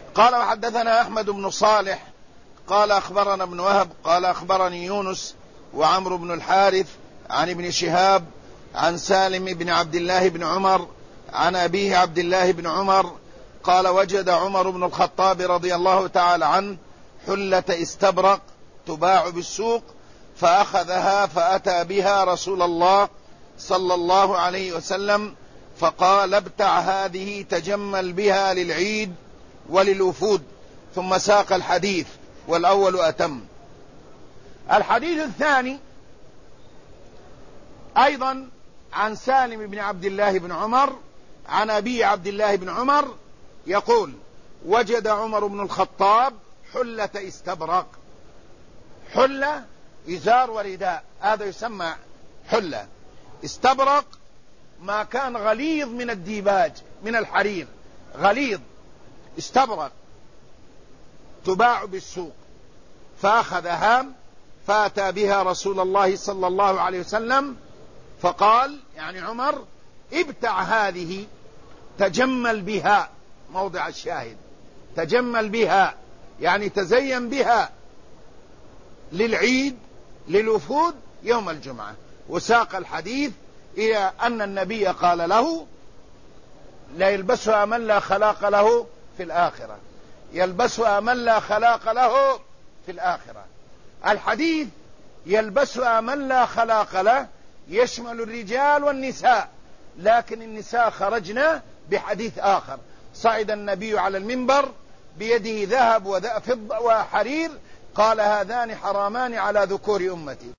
قال وحدثنا أحمد بن صالح قال أخبرنا ابن وهب قال أخبرني يونس وعمرو بن الحارث عن ابن شهاب عن سالم بن عبد الله بن عمر عن أبيه عبد الله بن عمر قال وجد عمر بن الخطاب رضي الله تعالى عنه حلة استبرق تباع بالسوق فأخذها فأتى بها رسول الله صلى الله عليه وسلم فقال ابتع هذه تجمل بها للعيد وللوفود، ثم ساق الحديث والأول أتم. الحديث الثاني أيضا عن سالم بن عبد الله بن عمر عن أبي عبد الله بن عمر يقول وجد عمر بن الخطاب حلة استبرق. حلة إزار ورداء، هذا يسمى حلة. استبرق ما كان غليظ من الديباج من الحرير، غليظ استبرق تباع بالسوق، فأخذها فأتى بها رسول الله صلى الله عليه وسلم فقال يعني عمر ابتع هذه تجمل بها، موضع الشاهد تجمل بها يعني تزين بها للعيد للوفود يوم الجمعة. وساق الحديث إلى أن النبي قال له لا يلبسها من لا خلاق له في الآخرة، يلبسها من لا خلاق له في الآخرة. الحديث يلبسها من لا خلاق له يشمل الرجال والنساء، لكن النساء خرجنا بحديث آخر. صعد النبي على المنبر بيده ذهب وفضة وحرير قال هذان حرامان على ذكور أمتي.